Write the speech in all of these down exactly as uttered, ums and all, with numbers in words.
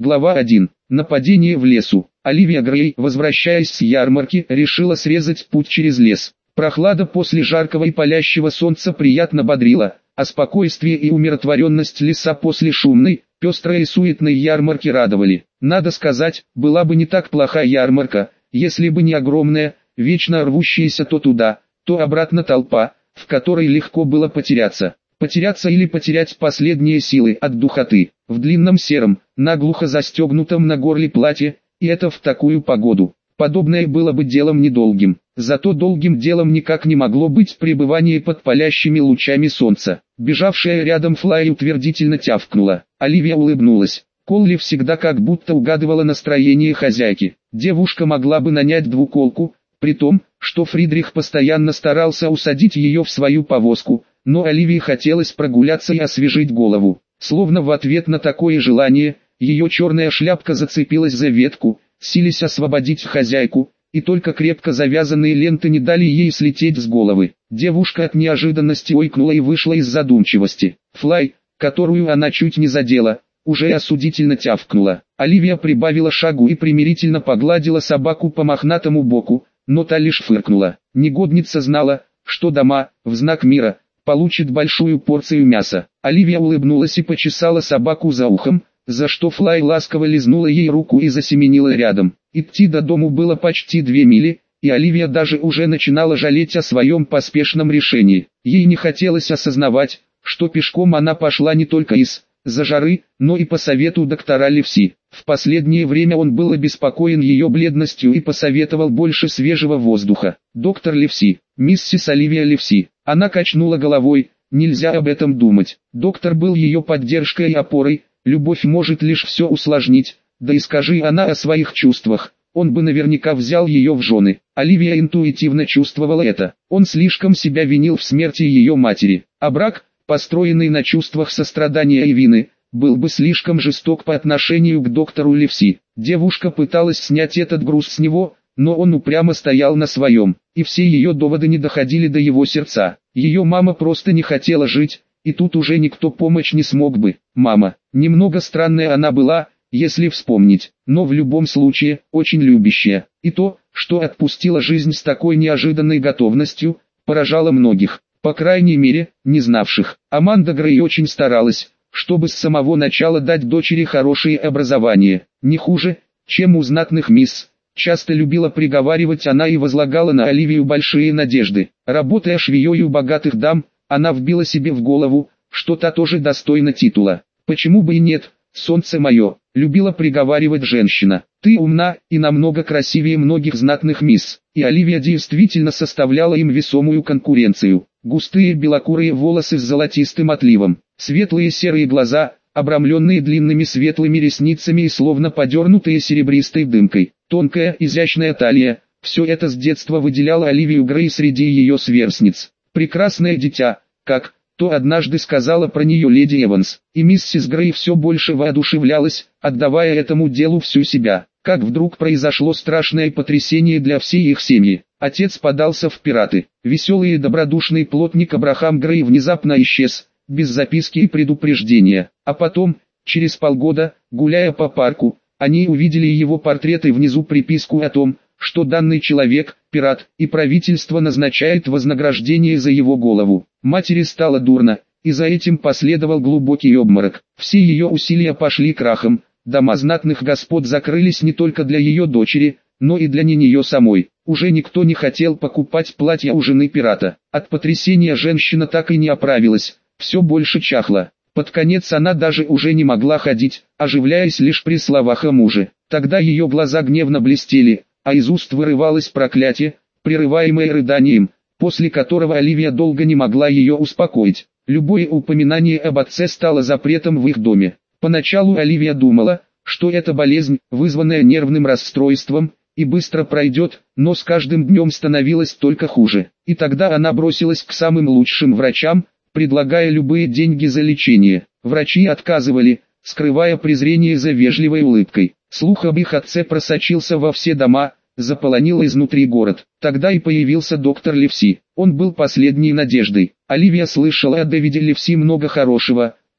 Глава один. Нападение в лесу. Оливия Грей, возвращаясь с ярмарки, решила срезать путь через лес. Прохлада после жаркого и палящего солнца приятно бодрила, а спокойствие и умиротворенность леса после шумной, пестрой и суетной ярмарки радовали. Надо сказать, была бы не так плоха ярмарка, если бы не огромная, вечно рвущаяся то туда, то обратно толпа, в которой легко было потеряться. Потеряться или потерять последние силы от духоты, в длинном сером, наглухо застегнутом на горле платье, и это в такую погоду. Подобное было бы делом недолгим, зато долгим делом никак не могло быть пребывание под палящими лучами солнца. Бежавшая рядом Флай утвердительно тявкнула. Оливия улыбнулась. Колли всегда как будто угадывала настроение хозяйки. Девушка могла бы нанять двуколку, при том, что Фридрих постоянно старался усадить ее в свою повозку, но Оливии хотелось прогуляться и освежить голову. Словно в ответ на такое желание, ее черная шляпка зацепилась за ветку, силясь освободить хозяйку, и только крепко завязанные ленты не дали ей слететь с головы. Девушка от неожиданности ойкнула и вышла из задумчивости. Флай, которую она чуть не задела, уже осудительно тявкнула. Оливия прибавила шагу и примирительно погладила собаку по мохнатому боку, но та лишь фыркнула. Негодница знала, что дома, в знак мира, получит большую порцию мяса. Оливия улыбнулась и почесала собаку за ухом, за что Флай ласково лизнула ей руку и засеменила рядом. Идти до дому было почти две мили, и Оливия даже уже начинала жалеть о своем поспешном решении. Ей не хотелось осознавать, что пешком она пошла не только из-за жары, но и по совету доктора Ливси. В последнее время он был обеспокоен ее бледностью и посоветовал больше свежего воздуха. Доктор Ливси, миссис Оливия Ливси. Она качнула головой, нельзя об этом думать. Доктор был ее поддержкой и опорой, любовь может лишь все усложнить, да и скажи она о своих чувствах, он бы наверняка взял ее в жены. Оливия интуитивно чувствовала это. Он слишком себя винил в смерти ее матери, а брак, построенный на чувствах сострадания и вины, был бы слишком жесток по отношению к доктору Ливси. Девушка пыталась снять этот груз с него, но он упрямо стоял на своем, и все ее доводы не доходили до его сердца. Ее мама просто не хотела жить, и тут уже никто помочь не смог бы. Мама, немного странная она была, если вспомнить, но в любом случае, очень любящая. И то, что отпустила жизнь с такой неожиданной готовностью, поражало многих, по крайней мере, не знавших. Аманда Грей очень старалась, чтобы с самого начала дать дочери хорошее образование, не хуже, чем у знатных мисс. Часто любила приговаривать она и возлагала на Оливию большие надежды. Работая швеей у богатых дам, она вбила себе в голову, что та тоже достойна титула. Почему бы и нет, солнце мое, любила приговаривать женщина. Ты умна и намного красивее многих знатных мисс. И Оливия действительно составляла им весомую конкуренцию. Густые белокурые волосы с золотистым отливом, светлые серые глаза, обрамленные длинными светлыми ресницами и словно подернутые серебристой дымкой. Тонкая, изящная талия, все это с детства выделяло Оливию Грей среди ее сверстниц. Прекрасное дитя, как то однажды сказала про нее леди Эванс, и миссис Грей все больше воодушевлялась, отдавая этому делу всю себя. Как вдруг произошло страшное потрясение для всей их семьи. Отец подался в пираты. Веселый и добродушный плотник Абрахам Грей внезапно исчез, без записки и предупреждения. А потом, через полгода, гуляя по парку, они увидели его портрет и внизу приписку о том, что данный человек – пират, и правительство назначает вознаграждение за его голову. Матери стало дурно, и за этим последовал глубокий обморок. Все ее усилия пошли крахом, дома знатных господ закрылись не только для ее дочери, но и для нее самой. Уже никто не хотел покупать платья у жены пирата. От потрясения женщина так и не оправилась, все больше чахла. Под конец она даже уже не могла ходить, оживляясь лишь при словах о муже. Тогда ее глаза гневно блестели, а из уст вырывалось проклятие, прерываемое рыданием, после которого Оливия долго не могла ее успокоить. Любое упоминание об отце стало запретом в их доме. Поначалу Оливия думала, что это болезнь, вызванная нервным расстройством, и быстро пройдет, но с каждым днем становилось только хуже. И тогда она бросилась к самым лучшим врачам, предлагая любые деньги за лечение. Врачи отказывали, скрывая презрение за вежливой улыбкой. Слух об их отце просочился во все дома, заполонил изнутри город. Тогда и появился доктор Ливси. Он был последней надеждой. Оливия слышала о Дэвиде Ливси много хорошего,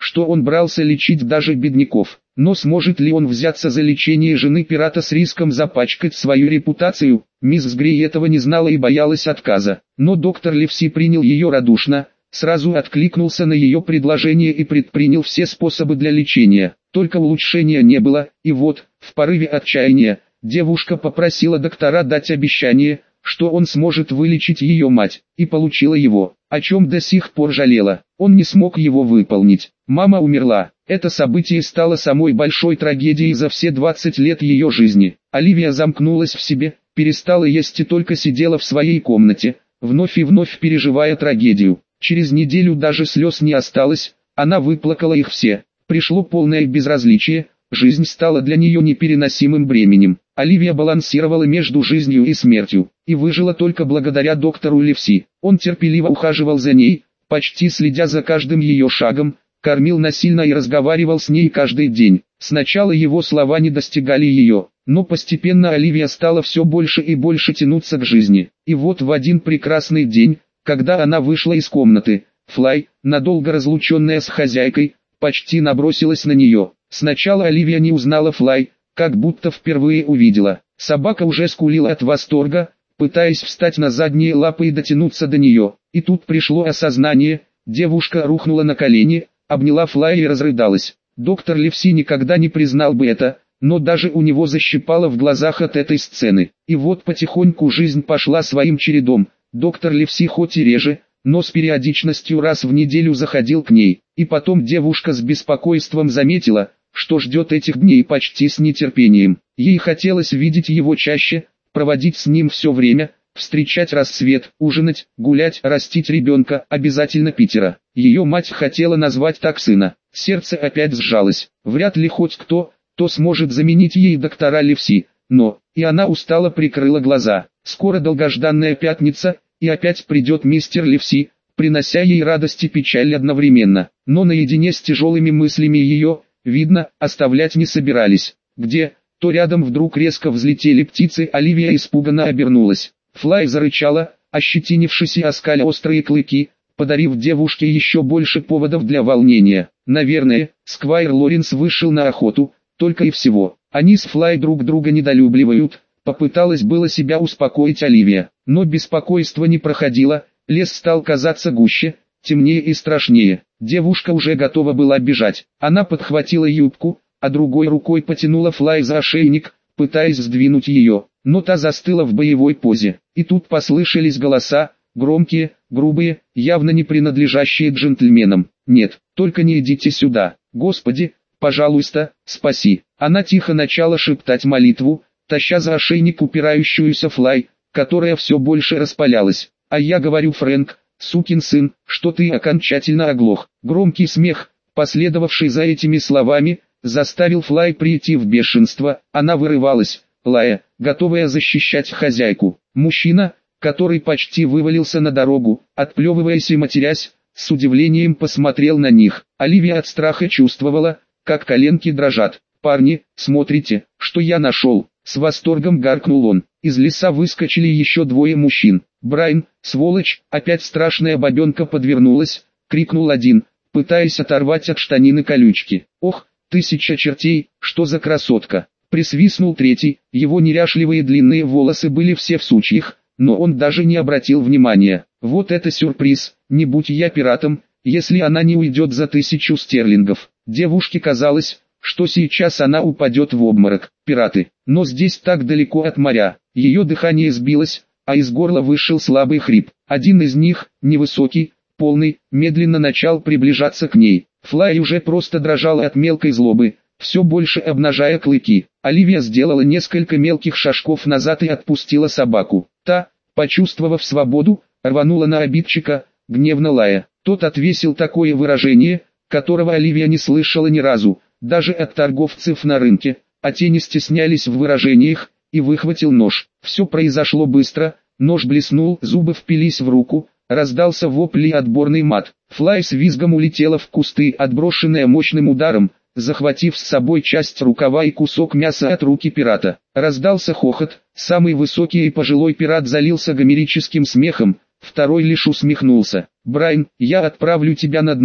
что он брался лечить даже бедняков. Но сможет ли он взяться за лечение жены пирата с риском запачкать свою репутацию? Мисс Грей этого не знала и боялась отказа. Но доктор Ливси принял ее радушно, сразу откликнулся на ее предложение и предпринял все способы для лечения. Только улучшения не было, и вот, в порыве отчаяния, девушка попросила доктора дать обещание, что он сможет вылечить ее мать, и получила его, о чем до сих пор жалела. Он не смог его выполнить. Мама умерла. Это событие стало самой большой трагедией за все двадцать лет ее жизни. Оливия замкнулась в себе, перестала есть и только сидела в своей комнате, вновь и вновь переживая трагедию. Через неделю даже слез не осталось, она выплакала их все. Пришло полное безразличие, жизнь стала для нее непереносимым бременем. Оливия балансировала между жизнью и смертью, и выжила только благодаря доктору Ливси. Он терпеливо ухаживал за ней, почти следя за каждым ее шагом, кормил насильно и разговаривал с ней каждый день. Сначала его слова не достигали ее, но постепенно Оливия стала все больше и больше тянуться к жизни. И вот в один прекрасный день, когда она вышла из комнаты, Флай, надолго разлученная с хозяйкой, почти набросилась на нее. Сначала Оливия не узнала Флай, как будто впервые увидела. Собака уже скулила от восторга, пытаясь встать на задние лапы и дотянуться до нее. И тут пришло осознание, девушка рухнула на колени, обняла Флай и разрыдалась. Доктор Ливси никогда не признал бы это, но даже у него защипало в глазах от этой сцены. И вот потихоньку жизнь пошла своим чередом. Доктор Ливси хоть и реже, но с периодичностью раз в неделю заходил к ней. И потом девушка с беспокойством заметила, что ждет этих дней почти с нетерпением. Ей хотелось видеть его чаще, проводить с ним все время, встречать рассвет, ужинать, гулять, растить ребенка, обязательно Питера. Ее мать хотела назвать так сына. Сердце опять сжалось. Вряд ли хоть кто, кто сможет заменить ей доктора Ливси. Но, и она устало прикрыла глаза. Скоро долгожданная пятница, и опять придет мистер Ливси, принося ей радость и печаль одновременно. Но наедине с тяжелыми мыслями ее, видно, оставлять не собирались. Где, то рядом вдруг резко взлетели птицы, Оливия испуганно обернулась. Флай зарычала, ощетинившись и оскаля острые клыки, подарив девушке еще больше поводов для волнения. Наверное, Сквайр Лоренс вышел на охоту, только и всего. Они с Флай друг друга недолюбливают, попыталась было себя успокоить Оливия. Но беспокойство не проходило, лес стал казаться гуще, темнее и страшнее. Девушка уже готова была бежать. Она подхватила юбку, а другой рукой потянула Флай за ошейник, пытаясь сдвинуть ее, но та застыла в боевой позе. И тут послышались голоса, громкие, грубые, явно не принадлежащие джентльменам. «Нет, только не идите сюда, Господи, пожалуйста, спаси». Она тихо начала шептать молитву, таща за ошейник упирающуюся Флай, которая все больше распалялась. «А я говорю, Фрэнк, сукин сын, что ты окончательно оглох». Громкий смех, последовавший за этими словами, заставил Флай прийти в бешенство. Она вырывалась, лая, готовая защищать хозяйку. Мужчина, который почти вывалился на дорогу, отплевываясь и матерясь, с удивлением посмотрел на них. Оливия от страха чувствовала, как коленки дрожат. «Парни, смотрите, что я нашел!» С восторгом гаркнул он. Из леса выскочили еще двое мужчин. «Брайан, сволочь, опять страшная бабенка подвернулась!» — крикнул один, пытаясь оторвать от штанины колючки. «Ох, тысяча чертей, что за красотка!» — присвистнул третий. Его неряшливые длинные волосы были все в сучьях, но он даже не обратил внимания. «Вот это сюрприз, не будь я пиратом, если она не уйдет за тысячу стерлингов». Девушке казалось, что сейчас она упадет в обморок. Пираты, но здесь так далеко от моря. Ее дыхание сбилось, а из горла вышел слабый хрип. Один из них, невысокий, полный, медленно начал приближаться к ней. Флай уже просто дрожала от мелкой злобы, все больше обнажая клыки. Оливия сделала несколько мелких шажков назад и отпустила собаку. Та, почувствовав свободу, рванула на обидчика, гневно лая. Тот отвесил такое выражение, которого Оливия не слышала ни разу, даже от торговцев на рынке, а те не стеснялись в выражениях, и выхватил нож. Все произошло быстро, нож блеснул, зубы впились в руку, раздался вопль и отборный мат. Флай с визгом улетела в кусты, отброшенная мощным ударом, захватив с собой часть рукава и кусок мяса от руки пирата. Раздался хохот, самый высокий и пожилой пират залился гомерическим смехом, второй лишь усмехнулся. «Брайан, я отправлю тебя на дно,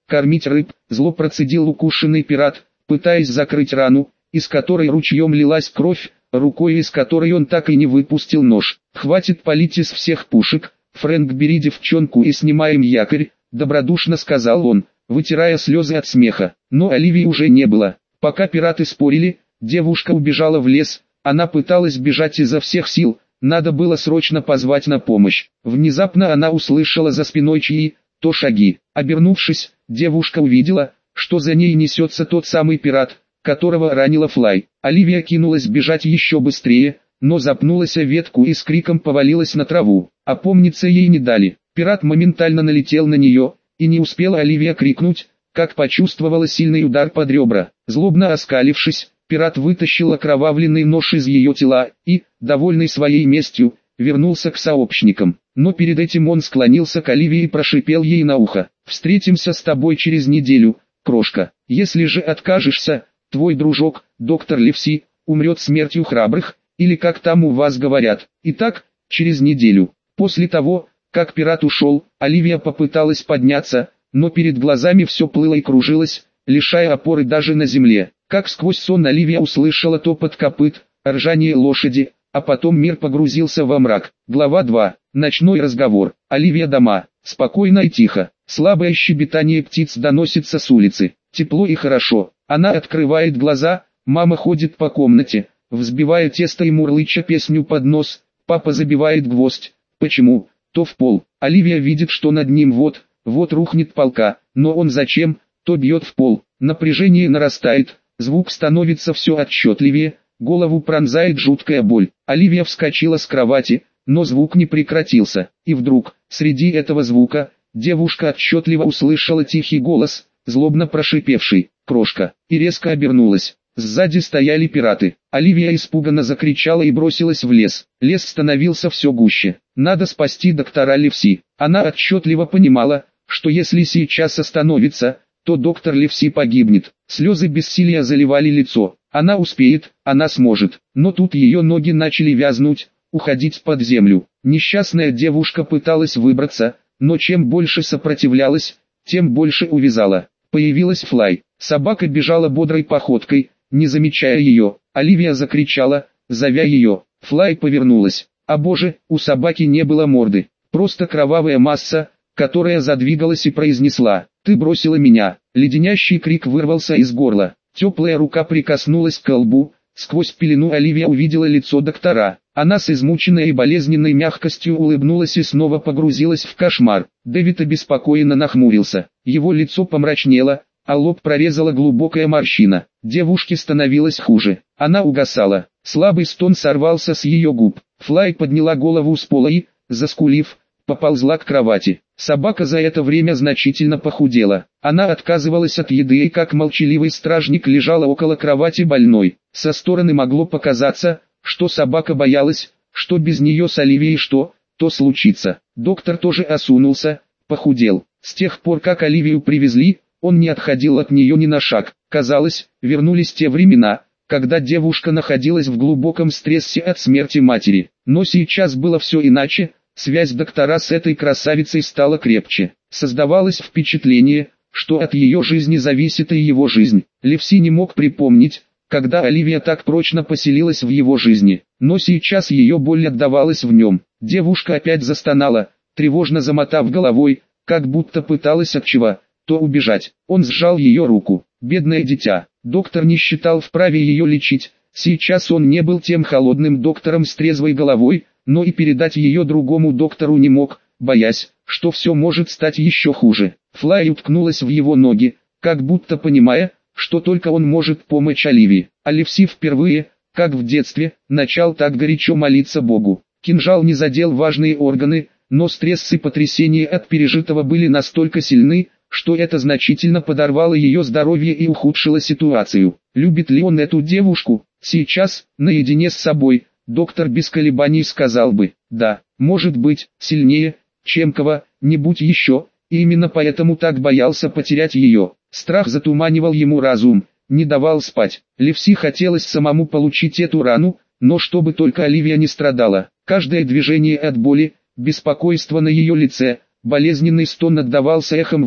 кормить рыб, зло процедил укушенный пират, пытаясь закрыть рану, из которой ручьем лилась кровь, рукой из которой он так и не выпустил нож. «Хватит палить из всех пушек, Фрэнк, бери девчонку и снимаем якорь», — добродушно сказал он, вытирая слезы от смеха. Но Оливии уже не было. Пока пираты спорили, девушка убежала в лес, она пыталась бежать изо всех сил, надо было срочно позвать на помощь. Внезапно она услышала за спиной чьи-то шаги. Обернувшись, девушка увидела, что за ней несется тот самый пират, которого ранила Флай. Оливия кинулась бежать еще быстрее, но запнулась о ветку и с криком повалилась на траву. Опомниться ей не дали. Пират моментально налетел на нее, и не успела Оливия крикнуть, как почувствовала сильный удар под ребра. Злобно оскалившись, пират вытащил окровавленный нож из ее тела и, довольный своей местью, вернулся к сообщникам. Но перед этим он склонился к Оливии и прошипел ей на ухо: «Встретимся с тобой через неделю, крошка. Если же откажешься, твой дружок, доктор Ливси, умрет смертью храбрых, или как там у вас говорят. Итак, через неделю». После того, как пират ушел, Оливия попыталась подняться, но перед глазами все плыло и кружилось, лишая опоры даже на земле. Как сквозь сон Оливия услышала топот копыт, ржание лошади, а потом мир погрузился во мрак. Глава два. Ночной разговор. Оливия дома. Спокойно и тихо. Слабое щебетание птиц доносится с улицы. Тепло и хорошо. Она открывает глаза, мама ходит по комнате, взбивая тесто и мурлыча песню под нос. Папа забивает гвоздь. Почему? То в пол. Оливия видит, что над ним вот, вот рухнет полка, но он зачем, то бьет в пол. Напряжение нарастает, звук становится все отчетливее, голову пронзает жуткая боль. Оливия вскочила с кровати, но звук не прекратился. И вдруг, среди этого звука, девушка отчетливо услышала тихий голос, злобно прошипевший: «Крошка», и резко обернулась. Сзади стояли пираты. Оливия испуганно закричала и бросилась в лес. Лес становился все гуще. Надо спасти доктора Ливси. Она отчетливо понимала, что если сейчас остановится, то доктор Ливси погибнет. Слезы бессилия заливали лицо. Она успеет, она сможет. Но тут ее ноги начали вязнуть, уходить под землю. Несчастная девушка пыталась выбраться, но чем больше сопротивлялась, тем больше увязала. Появилась Флай. Собака бежала бодрой походкой, не замечая ее. Оливия закричала, зовя ее. Флай повернулась. А боже, у собаки не было морды. Просто кровавая масса, которая задвигалась и произнесла: «Ты бросила меня». Леденящий крик вырвался из горла. Теплая рука прикоснулась к лбу. Сквозь пелену Оливия увидела лицо доктора. Она с измученной и болезненной мягкостью улыбнулась и снова погрузилась в кошмар. Дэвид обеспокоенно нахмурился. Его лицо помрачнело, а лоб прорезала глубокая морщина. Девушке становилось хуже. Она угасала. Слабый стон сорвался с ее губ. Флай подняла голову с пола и, заскулив, поползла к кровати. Собака за это время значительно похудела. Она отказывалась от еды и как молчаливый стражник лежала около кровати больной. Со стороны могло показаться, что собака боялась, что без нее с Оливией что-то случится. Доктор тоже осунулся, похудел. С тех пор, как Оливию привезли, он не отходил от нее ни на шаг. Казалось, вернулись те времена, когда девушка находилась в глубоком стрессе от смерти матери. Но сейчас было все иначе, связь доктора с этой красавицей стала крепче. Создавалось впечатление, что от ее жизни зависит и его жизнь. Ливси не мог припомнить, когда Оливия так прочно поселилась в его жизни, но сейчас ее боль отдавалась в нем. Девушка опять застонала, тревожно замотав головой, как будто пыталась от чего-то убежать. Он сжал ее руку. Бедное дитя. Доктор не считал вправе ее лечить. Сейчас он не был тем холодным доктором с трезвой головой, но и передать ее другому доктору не мог, боясь, что все может стать еще хуже. Флай уткнулась в его ноги, как будто понимая, что только он может помочь Оливии. А Ливси впервые, как в детстве, начал так горячо молиться Богу. Кинжал не задел важные органы, но стресс и потрясение от пережитого были настолько сильны, что это значительно подорвало ее здоровье и ухудшило ситуацию. Любит ли он эту девушку? Сейчас, наедине с собой, доктор без колебаний сказал бы: да, может быть, сильнее, чем кого-нибудь еще, и именно поэтому так боялся потерять ее. Страх затуманивал ему разум, не давал спать. Ливси хотелось самому получить эту рану, но чтобы только Оливия не страдала. Каждое движение от боли, беспокойство на ее лице, болезненный стон отдавался эхом в нем.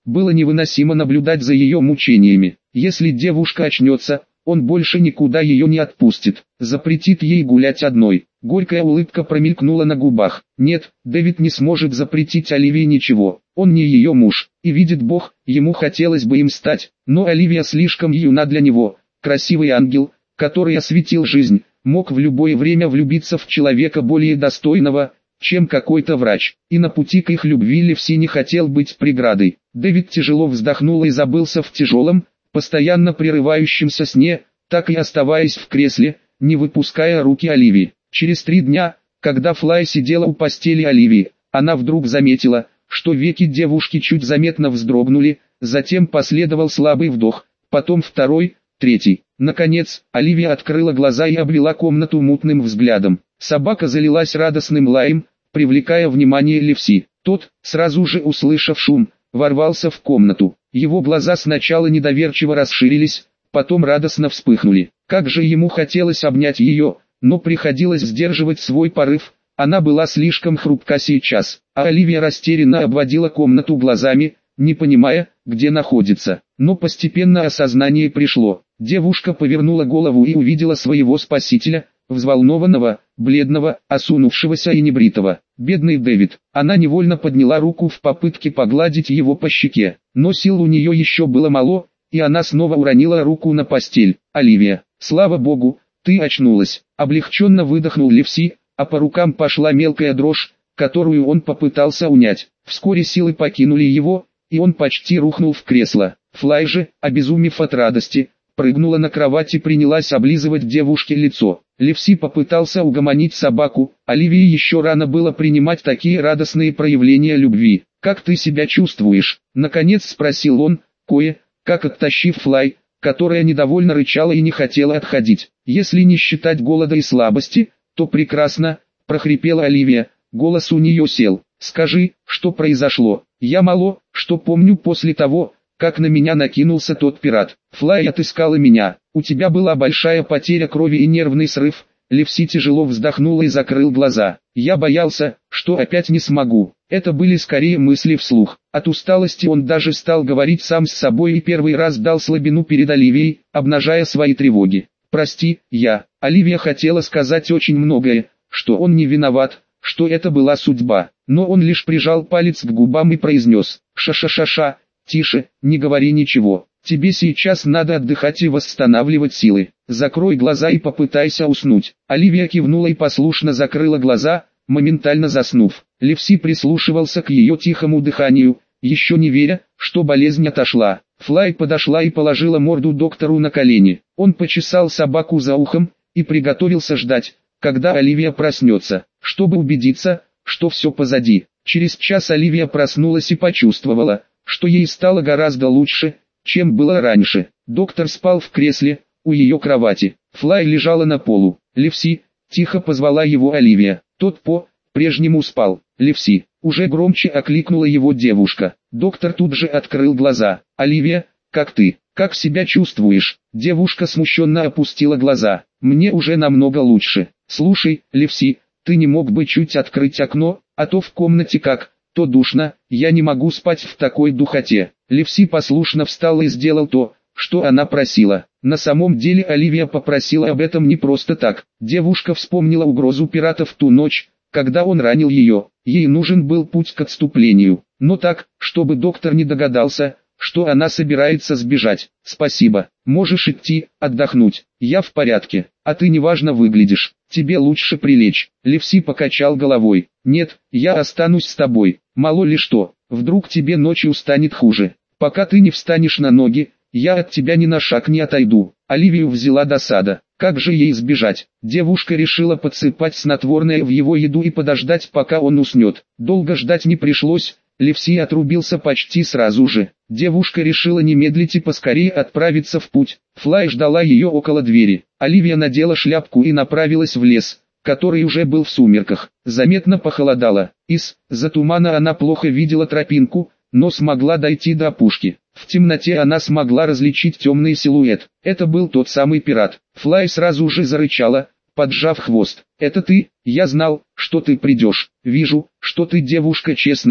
Было невыносимо наблюдать за ее мучениями. Если девушка очнется, он больше никуда ее не отпустит, запретит ей гулять одной. Горькая улыбка промелькнула на губах. Нет, Дэвид не сможет запретить Оливии ничего. Он не ее муж, и видит Бог, ему хотелось бы им стать. Но Оливия слишком юна для него. Красивый ангел, который осветил жизнь, мог в любое время влюбиться в человека более достойного, чем какой-то врач. И на пути к их любви Ливси не хотел быть преградой. Дэвид тяжело вздохнул и забылся в тяжелом, постоянно прерывающемся сне, так и оставаясь в кресле, не выпуская руки Оливии. Через три дня, когда Флай сидела у постели Оливии, она вдруг заметила, что веки девушки чуть заметно вздрогнули, затем последовал слабый вдох, потом второй, третий. Наконец, Оливия открыла глаза и обвела комнату мутным взглядом. Собака залилась радостным лаем, привлекая внимание Ливси. Тот, сразу же услышав шум, ворвался в комнату. Его глаза сначала недоверчиво расширились, потом радостно вспыхнули. Как же ему хотелось обнять ее, но приходилось сдерживать свой порыв. Она была слишком хрупка сейчас, а Оливия растерянно обводила комнату глазами, не понимая, где находится. Но постепенно осознание пришло. Девушка повернула голову и увидела своего спасителя, взволнованного, бледного, осунувшегося и небритого. Бедный Дэвид. Она невольно подняла руку в попытке погладить его по щеке, но сил у нее еще было мало, и она снова уронила руку на постель. «Оливия, слава богу, ты очнулась!» Облегченно выдохнул Ливси, а по рукам пошла мелкая дрожь, которую он попытался унять. Вскоре силы покинули его, и он почти рухнул в кресло. Флай же, обезумев от радости, прыгнула на кровать и принялась облизывать девушке лицо. Ливси попытался угомонить собаку. Оливии еще рано было принимать такие радостные проявления любви. «Как ты себя чувствуешь?» — наконец спросил он, кое-как оттащив Флай, которая недовольно рычала и не хотела отходить. «Если не считать голода и слабости, то прекрасно», — прохрипела Оливия. Голос у нее сел. «Скажи, что произошло?» «Я мало, что помню после того, как на меня накинулся тот пират. Флай отыскала меня. У тебя была большая потеря крови и нервный срыв». Ливси тяжело вздохнул и закрыл глаза. «Я боялся, что опять не смогу». Это были скорее мысли вслух. От усталости он даже стал говорить сам с собой и первый раз дал слабину перед Оливией, обнажая свои тревоги. «Прости, я». Оливия хотела сказать очень многое, что он не виноват, что это была судьба. Но он лишь прижал палец к губам и произнес: «Ша-ша-ша-ша, тише, не говори ничего. Тебе сейчас надо отдыхать и восстанавливать силы. Закрой глаза и попытайся уснуть». Оливия кивнула и послушно закрыла глаза, моментально заснув. Ливси прислушивался к ее тихому дыханию, еще не веря, что болезнь отошла. Флай подошла и положила морду доктору на колени. Он почесал собаку за ухом и приготовился ждать, когда Оливия проснется, чтобы убедиться, что все позади. Через час Оливия проснулась и почувствовала, что ей стало гораздо лучше, чем было раньше. Доктор спал в кресле, у ее кровати. Флай лежала на полу. «Ливси», — тихо позвала его Оливия. Тот по-прежнему спал. «Ливси», — уже громче окликнула его девушка. Доктор тут же открыл глаза. «Оливия, как ты? Как себя чувствуешь?» Девушка смущенно опустила глаза. «Мне уже намного лучше. Слушай, Ливси, ты не мог бы чуть открыть окно, а то в комнате как, то душно, я не могу спать в такой духоте». Ливси послушно встал и сделал то, что она просила. На самом деле Оливия попросила об этом не просто так. Девушка вспомнила угрозу пиратов в ту ночь, когда он ранил ее. Ей нужен был путь к отступлению, но так, чтобы доктор не догадался, что она собирается сбежать. «Спасибо, можешь идти, отдохнуть, я в порядке, а ты неважно выглядишь, тебе лучше прилечь». Ливси покачал головой. «Нет, я останусь с тобой, мало ли что, вдруг тебе ночью станет хуже. Пока ты не встанешь на ноги, я от тебя ни на шаг не отойду». Оливию взяла досада. Как же ей сбежать? Девушка решила подсыпать снотворное в его еду и подождать, пока он уснет. Долго ждать не пришлось. Ливси отрубился почти сразу же. Девушка решила не медлить и поскорее отправиться в путь. Флай ждала ее около двери. Оливия надела шляпку и направилась в лес, который уже был в сумерках. Заметно похолодало. Из-за тумана она плохо видела тропинку, но смогла дойти до опушки. В темноте она смогла различить темный силуэт. Это был тот самый пират. Флай сразу же зарычала, поджав хвост. «Это ты? Я знал, что ты придешь. Вижу, что ты девушка честная,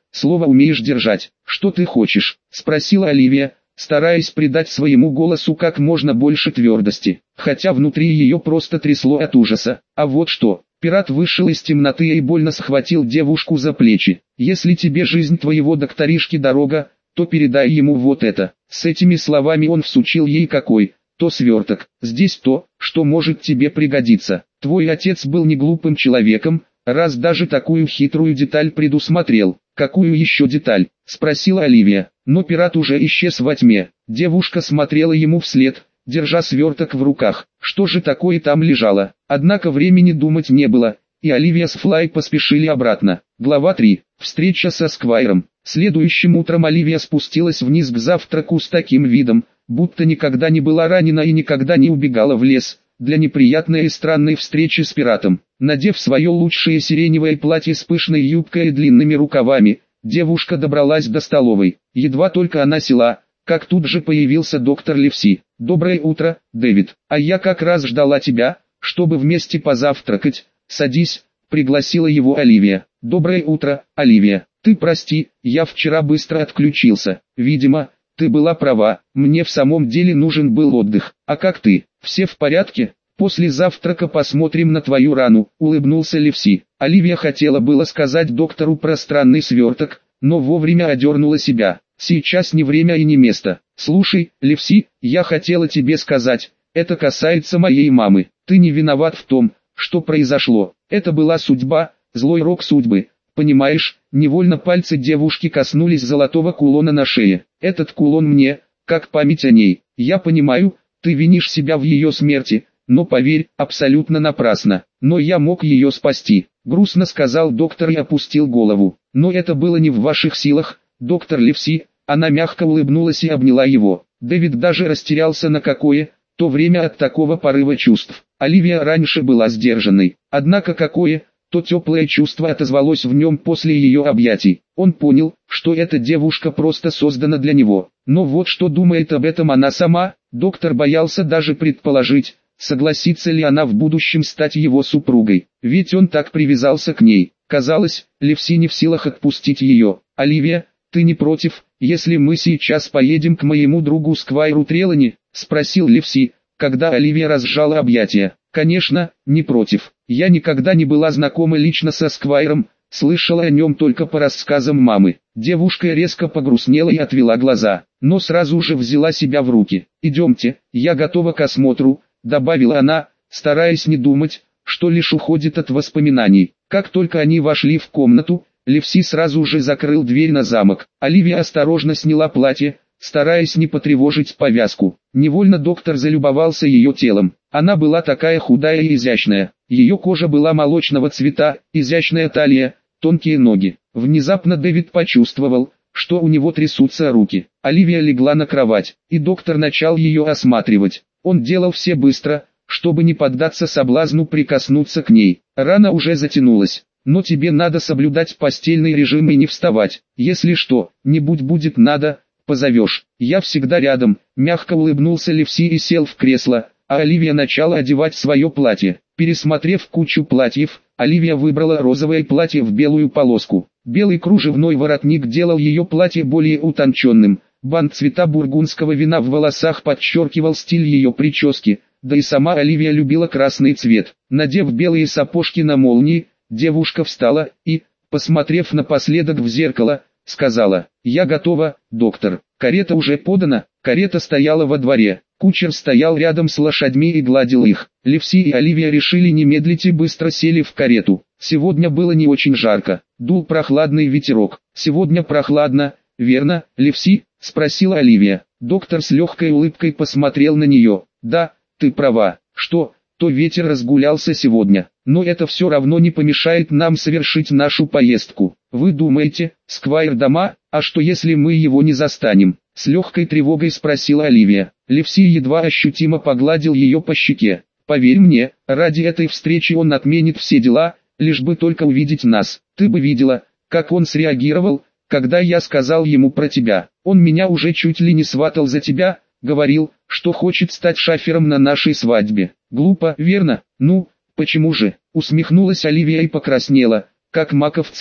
слово умеешь держать. Что ты хочешь? Спросила Оливия, стараясь придать своему голосу как можно больше твердости, хотя внутри ее просто трясло от ужаса. А вот что, пират вышел из темноты и больно схватил девушку за плечи. Если тебе жизнь твоего докторишки дорога, то передай ему вот это. С этими словами он всучил ей какой то сверток. Здесь то, что может тебе пригодиться. Твой отец был не глупым человеком, раз даже такую хитрую деталь предусмотрел. Какую еще деталь? Спросила Оливия. Но пират уже исчез во тьме. Девушка смотрела ему вслед, держа сверток в руках. Что же такое там лежало? Однако времени думать не было, и Оливия с Флай поспешили обратно. Глава три. Встреча со Сквайром. Следующим утром Оливия спустилась вниз к завтраку с таким видом, будто никогда не была ранена и никогда не убегала в лес, для неприятной и странной встречи с пиратом. Надев свое лучшее сиреневое платье с пышной юбкой и длинными рукавами, девушка добралась до столовой. Едва только она села, как тут же появился доктор Ливси. «Доброе утро, Дэвид. А я как раз ждала тебя, чтобы вместе позавтракать. Садись», — пригласила его Оливия. «Доброе утро, Оливия. Ты прости, я вчера быстро отключился. Видимо, ты была права, мне в самом деле нужен был отдых. А как ты? Все в порядке? После завтрака посмотрим на твою рану», — улыбнулся Ливси. Оливия хотела было сказать доктору про странный сверток, но вовремя одернула себя. Сейчас не время и не место. «Слушай, Ливси, я хотела тебе сказать, это касается моей мамы. Ты не виноват в том, что произошло. Это была судьба, злой рок судьбы. Понимаешь?» Невольно пальцы девушки коснулись золотого кулона на шее. «Этот кулон мне, как память о ней. Я понимаю, ты винишь себя в ее смерти, но поверь, абсолютно напрасно. Но я мог ее спасти», — грустно сказал доктор и опустил голову. «Но это было не в ваших силах, доктор Ливси». Она мягко улыбнулась и обняла его. Дэвид даже растерялся на какое-то время от такого порыва чувств. Оливия раньше была сдержанной, однако какое то теплое чувство отозвалось в нем после ее объятий. Он понял, что эта девушка просто создана для него. Но вот что думает об этом она сама, доктор боялся даже предположить, согласится ли она в будущем стать его супругой. Ведь он так привязался к ней. Казалось, Ливси не в силах отпустить ее. «Оливия, ты не против, если мы сейчас поедем к моему другу Сквайру Трелани?» — спросил Ливси, когда Оливия разжала объятия. «Конечно, не против. Я никогда не была знакома лично со Сквайром, слышала о нем только по рассказам мамы». Девушка резко погрустнела и отвела глаза, но сразу же взяла себя в руки. «Идемте, я готова к осмотру», — добавила она, стараясь не думать, что лишь уходит от воспоминаний. Как только они вошли в комнату, Ливси сразу же закрыл дверь на замок. Оливия осторожно сняла платье, стараясь не потревожить повязку. Невольно доктор залюбовался ее телом. Она была такая худая и изящная. Ее кожа была молочного цвета, изящная талия, тонкие ноги. Внезапно Дэвид почувствовал, что у него трясутся руки. Оливия легла на кровать, и доктор начал ее осматривать. Он делал все быстро, чтобы не поддаться соблазну прикоснуться к ней. Рана уже затянулась. «Но тебе надо соблюдать постельный режим и не вставать. Если что, нибудь будет надо, позовешь. Я всегда рядом», — мягко улыбнулся Ливси и сел в кресло, а Оливия начала одевать свое платье. Пересмотрев кучу платьев, Оливия выбрала розовое платье в белую полоску. Белый кружевной воротник делал ее платье более утонченным. Бант цвета бургундского вина в волосах подчеркивал стиль ее прически, да и сама Оливия любила красный цвет. Надев белые сапожки на молнии, девушка встала и, посмотрев напоследок в зеркало, сказала: «Я готова, доктор». Карета уже подана. Карета стояла во дворе. Кучер стоял рядом с лошадьми и гладил их. Ливси и Оливия решили не медлить и быстро сели в карету. Сегодня было не очень жарко. Дул прохладный ветерок. «Сегодня прохладно, верно, Ливси?» — спросила Оливия. Доктор с легкой улыбкой посмотрел на нее. «Да, ты права. Что, то ветер разгулялся сегодня. Но это все равно не помешает нам совершить нашу поездку. Вы думаете, Сквайр дома, а что если мы его не застанем?» С легкой тревогой спросила Оливия. Ливси едва ощутимо погладил ее по щеке. «Поверь мне, ради этой встречи он отменит все дела, лишь бы только увидеть нас. Ты бы видела, как он среагировал, когда я сказал ему про тебя. Он меня уже чуть ли не сватал за тебя, говорил, что хочет стать шафером на нашей свадьбе. Глупо, верно? Ну, почему же?» Усмехнулась Оливия и покраснела, как маков цвет.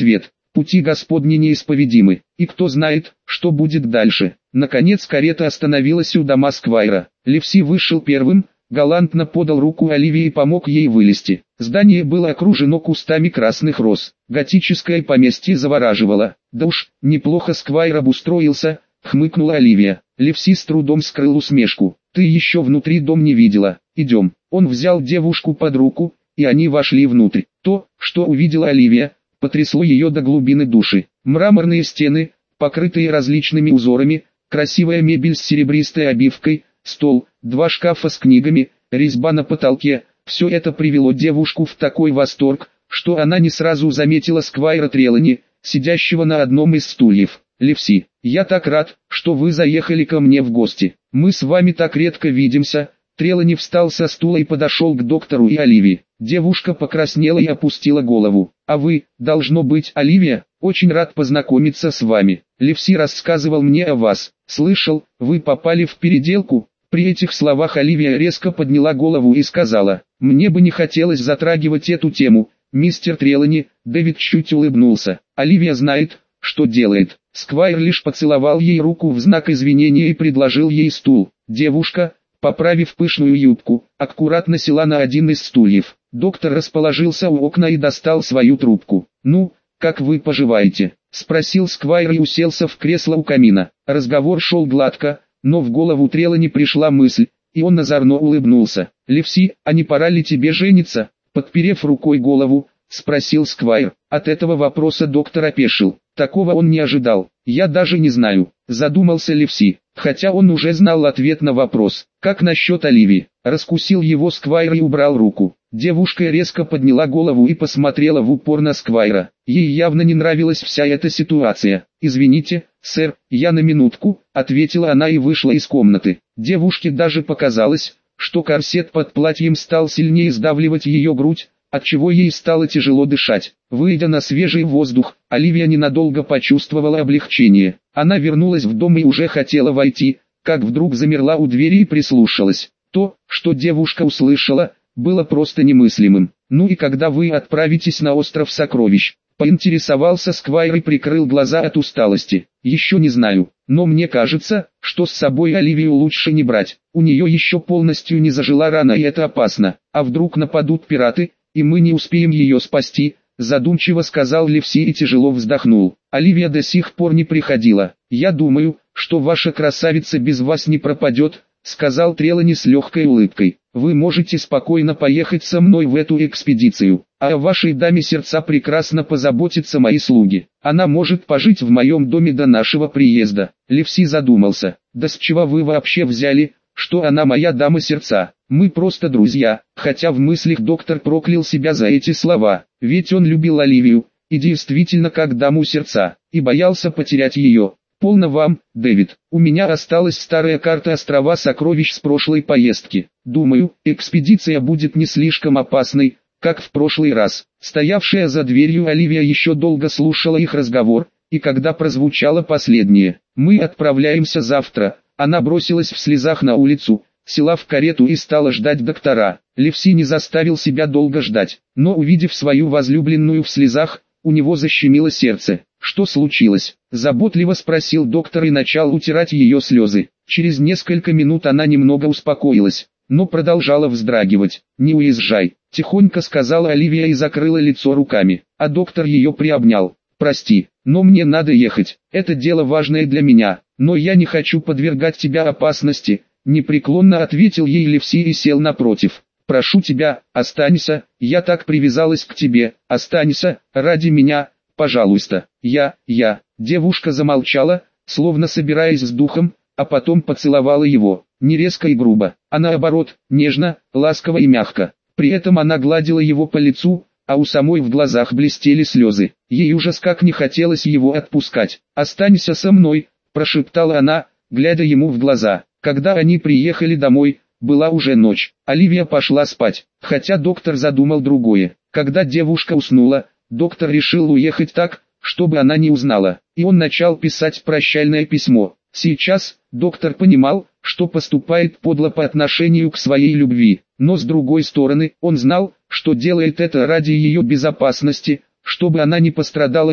пути Господни неисповедимы, и кто знает, что будет дальше. Наконец карета остановилась у дома сквайра. Ливси вышел первым, галантно подал руку Оливии и помог ей вылезти. Здание было окружено кустами красных роз. Готическое поместье завораживало. Да уж, неплохо сквайр обустроился, хмыкнула Оливия. Ливси с трудом скрыл усмешку. Ты еще внутри дом не видела, идем. Он взял девушку под руку, и они вошли внутрь. То, что увидела Оливия, потрясло ее до глубины души. Мраморные стены, покрытые различными узорами, красивая мебель с серебристой обивкой, стол, два шкафа с книгами, резьба на потолке. Все это привело девушку в такой восторг, что она не сразу заметила сквайра Трелани, сидящего на одном из стульев. «Ливси, я так рад, что вы заехали ко мне в гости. Мы с вами так редко видимся». Трелани встал со стула и подошел к доктору и Оливии. Девушка покраснела и опустила голову. «А вы, должно быть, Оливия, очень рад познакомиться с вами. Ливси рассказывал мне о вас. Слышал, вы попали в переделку». При этих словах Оливия резко подняла голову и сказала: «Мне бы не хотелось затрагивать эту тему, мистер Трелани». Дэвид чуть улыбнулся. Оливия знает, что делает. Сквайр лишь поцеловал ей руку в знак извинения и предложил ей стул. Девушка, поправив пышную юбку, аккуратно села на один из стульев. Доктор расположился у окна и достал свою трубку. «Ну, как вы поживаете?» — спросил сквайр и уселся в кресло у камина. Разговор шел гладко, но в голову Трелани пришла мысль, и он озорно улыбнулся. «Ливси, а не пора ли тебе жениться?» Подперев рукой голову, спросил сквайр. От этого вопроса доктор опешил. Такого он не ожидал. «Я даже не знаю», — задумался Ливси, хотя он уже знал ответ на вопрос. «Как насчет Оливии?» Раскусил его сквайр и убрал руку. Девушка резко подняла голову и посмотрела в упор на сквайра. Ей явно не нравилась вся эта ситуация. «Извините, сэр, я на минутку», — ответила она и вышла из комнаты. Девушке даже показалось, что корсет под платьем стал сильнее сдавливать ее грудь, отчего ей стало тяжело дышать. Выйдя на свежий воздух, Оливия ненадолго почувствовала облегчение. Она вернулась в дом и уже хотела войти, как вдруг замерла у двери и прислушалась. То, что девушка услышала, было просто немыслимым. «Ну и когда вы отправитесь на остров Сокровищ?» — поинтересовался сквайр и прикрыл глаза от усталости. «Еще не знаю, но мне кажется, что с собой Оливию лучше не брать. У нее еще полностью не зажила рана и это опасно. А вдруг нападут пираты, и мы не успеем ее спасти?» Задумчиво сказал Ливси и тяжело вздохнул. «Оливия до сих пор не приходила. Я думаю, что ваша красавица без вас не пропадет», — сказал Трелани с легкой улыбкой. «Вы можете спокойно поехать со мной в эту экспедицию, а о вашей даме сердца прекрасно позаботятся мои слуги. Она может пожить в моем доме до нашего приезда». Ливси задумался. «Да с чего вы вообще взяли, что она моя дама сердца? Мы просто друзья», хотя в мыслях доктор проклял себя за эти слова, ведь он любил Оливию, и действительно как даму сердца, и боялся потерять ее. «Полно вам, Дэвид, у меня осталась старая карта острова Сокровищ с прошлой поездки. Думаю, экспедиция будет не слишком опасной, как в прошлый раз». Стоявшая за дверью Оливия еще долго слушала их разговор, и когда прозвучало последнее: «Мы отправляемся завтра», она бросилась в слезах на улицу, села в карету и стала ждать доктора. Ливси не заставил себя долго ждать, но увидев свою возлюбленную в слезах, у него защемило сердце. «Что случилось?» – заботливо спросил доктор и начал утирать ее слезы. Через несколько минут она немного успокоилась, но продолжала вздрагивать. «Не уезжай», – тихонько сказала Оливия и закрыла лицо руками, а доктор ее приобнял. «Прости, но мне надо ехать, это дело важное для меня, но я не хочу подвергать тебя опасности», – непреклонно ответил ей Ливси и сел напротив. «Прошу тебя, останься, я так привязалась к тебе, останься, ради меня, пожалуйста». «Я, я...» Девушка замолчала, словно собираясь с духом, а потом поцеловала его, не резко и грубо, а наоборот, нежно, ласково и мягко. При этом она гладила его по лицу, а у самой в глазах блестели слезы. Ей ужас как не хотелось его отпускать. «Останься со мной», – прошептала она, глядя ему в глаза. Когда они приехали домой, была уже ночь. Оливия пошла спать, хотя доктор задумал другое. Когда девушка уснула, доктор решил уехать так, чтобы она не узнала, и он начал писать прощальное письмо. Сейчас, доктор понимал, что поступает подло по отношению к своей любви, но с другой стороны, он знал, что делает это ради ее безопасности, чтобы она не пострадала из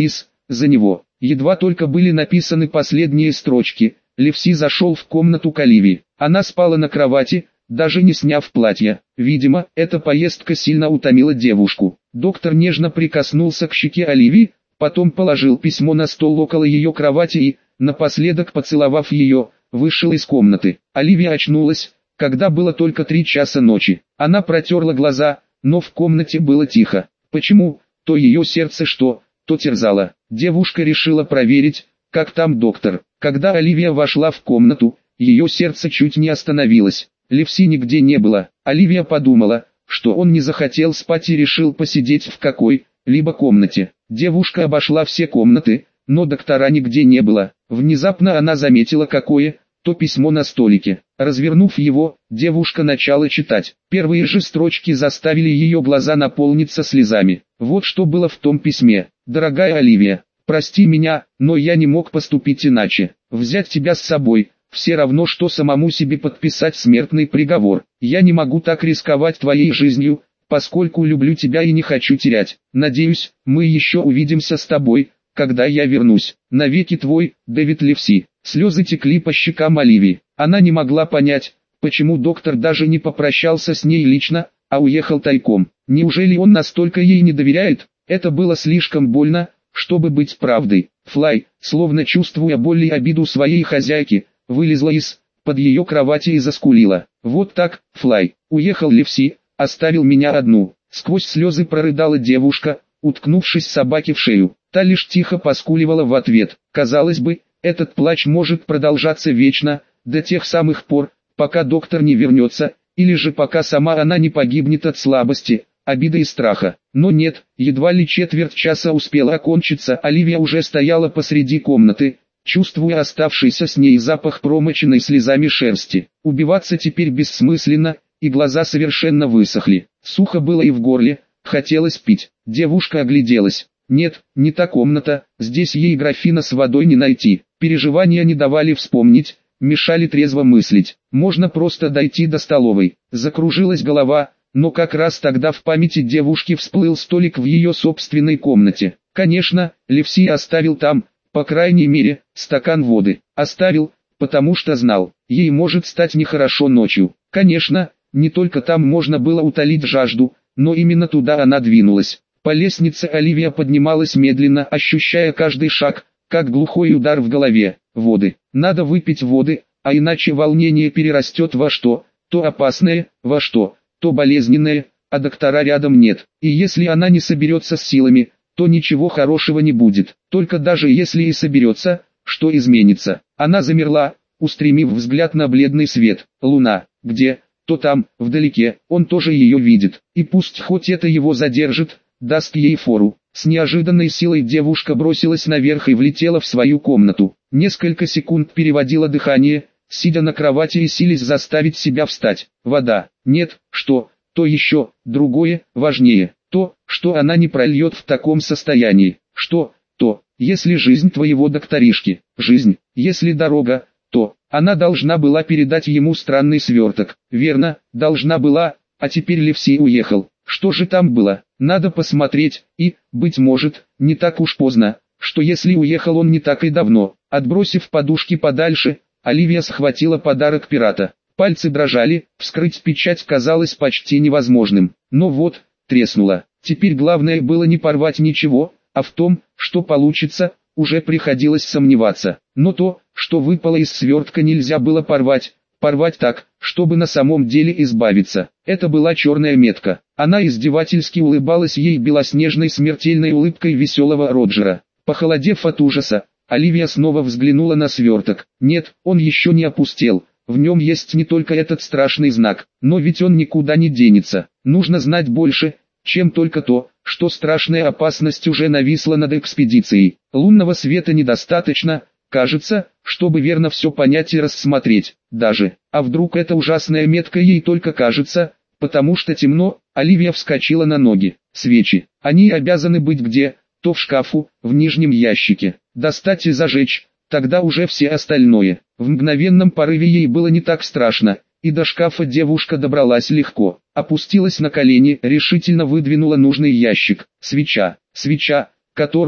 за него. Едва только были написаны последние строчки, Ливси зашел в комнату к Оливии. Она спала на кровати, даже не сняв платье. Видимо, эта поездка сильно утомила девушку. Доктор нежно прикоснулся к щеке Оливии, потом положил письмо на стол около ее кровати и, напоследок поцеловав ее, вышел из комнаты. Оливия очнулась, когда было только три часа ночи. Она протерла глаза, но в комнате было тихо. Почему? То ее сердце что, то терзало. Девушка решила проверить, как там доктор. Когда Оливия вошла в комнату, ее сердце чуть не остановилось. Ливси нигде не было. Оливия подумала, что он не захотел спать и решил посидеть в какой-либо комнате. Девушка обошла все комнаты, но доктора нигде не было. Внезапно она заметила какое-то письмо на столике. Развернув его, девушка начала читать. Первые же строчки заставили ее глаза наполниться слезами. Вот что было в том письме. «Дорогая Оливия, прости меня, но я не мог поступить иначе. Взять тебя с собой, все равно что самому себе подписать смертный приговор. Я не могу так рисковать твоей жизнью, поскольку люблю тебя и не хочу терять. Надеюсь, мы еще увидимся с тобой, когда я вернусь. Навеки твой, Дэвид Ливси». Слезы текли по щекам Оливии. Она не могла понять, почему доктор даже не попрощался с ней лично, а уехал тайком. Неужели он настолько ей не доверяет? Это было слишком больно, чтобы быть правдой. Флай, словно чувствуя боль и обиду своей хозяйки, вылезла из-под ее кровати и заскулила. «Вот так, Флай, уехал Ливси, оставил меня одну». Сквозь слезы прорыдала девушка, уткнувшись собаке в шею. Та лишь тихо поскуливала в ответ. Казалось бы, этот плач может продолжаться вечно, до тех самых пор, пока доктор не вернется, или же пока сама она не погибнет от слабости, обиды и страха. Но нет, едва ли четверть часа успела окончиться, Оливия уже стояла посреди комнаты, чувствуя оставшийся с ней запах промоченной слезами шерсти. Убиваться теперь бессмысленно, и глаза совершенно высохли. Сухо было и в горле, хотелось пить. Девушка огляделась. Нет, не та комната, здесь ей графина с водой не найти. Переживания не давали вспомнить, мешали трезво мыслить. Можно просто дойти до столовой. Закружилась голова, но как раз тогда в памяти девушки всплыл столик в ее собственной комнате. Конечно, Ливси оставил там, по крайней мере, стакан воды. Оставил, потому что знал, ей может стать нехорошо ночью. Конечно, не только там можно было утолить жажду, но именно туда она двинулась. По лестнице Оливия поднималась медленно, ощущая каждый шаг, как глухой удар в голове. Воды. Надо выпить воды, а иначе волнение перерастет во что, то опасное, во что, то болезненное, а доктора рядом нет. И если она не соберется с силами, то ничего хорошего не будет. Только даже если и соберется, что изменится? Она замерла, устремив взгляд на бледный свет. Луна, где, то там, вдалеке, он тоже ее видит. И пусть хоть это его задержит, даст ей фору. С неожиданной силой девушка бросилась наверх и влетела в свою комнату. Несколько секунд переводила дыхание, сидя на кровати и силясь заставить себя встать. Вода. Нет, что, то еще, другое, важнее. То, что она не прольет в таком состоянии. Что, то, если жизнь твоего докторишки, жизнь, если дорога, то, она должна была передать ему странный сверток. Верно, должна была, а теперь Ливси уехал. Что же там было? Надо посмотреть, и, быть может, не так уж поздно, что если уехал он не так и давно. Отбросив подушки подальше, Оливия схватила подарок пирата. Пальцы дрожали, вскрыть печать казалось почти невозможным. Но вот, треснуло. Теперь главное было не порвать ничего, а в том, что получится, уже приходилось сомневаться. Но то, что выпало из свертка, нельзя было порвать. Порвать так, чтобы на самом деле избавиться. Это была черная метка. Она издевательски улыбалась ей белоснежной смертельной улыбкой веселого Роджера. Похолодев от ужаса, Оливия снова взглянула на сверток. Нет, он еще не опустел. В нем есть не только этот страшный знак, но ведь он никуда не денется. Нужно знать больше, чем только то, что страшная опасность уже нависла над экспедицией. Лунного света недостаточно, кажется, чтобы верно все понять и рассмотреть. Даже, а вдруг эта ужасная метка ей только кажется, потому что темно. Оливия вскочила на ноги. Свечи, они обязаны быть где, то в шкафу, в нижнем ящике. Достать и зажечь, тогда уже все остальное. В мгновенном порыве ей было не так страшно, и до шкафа девушка добралась легко. Опустилась на колени, решительно выдвинула нужный ящик. Свеча, свеча, которую,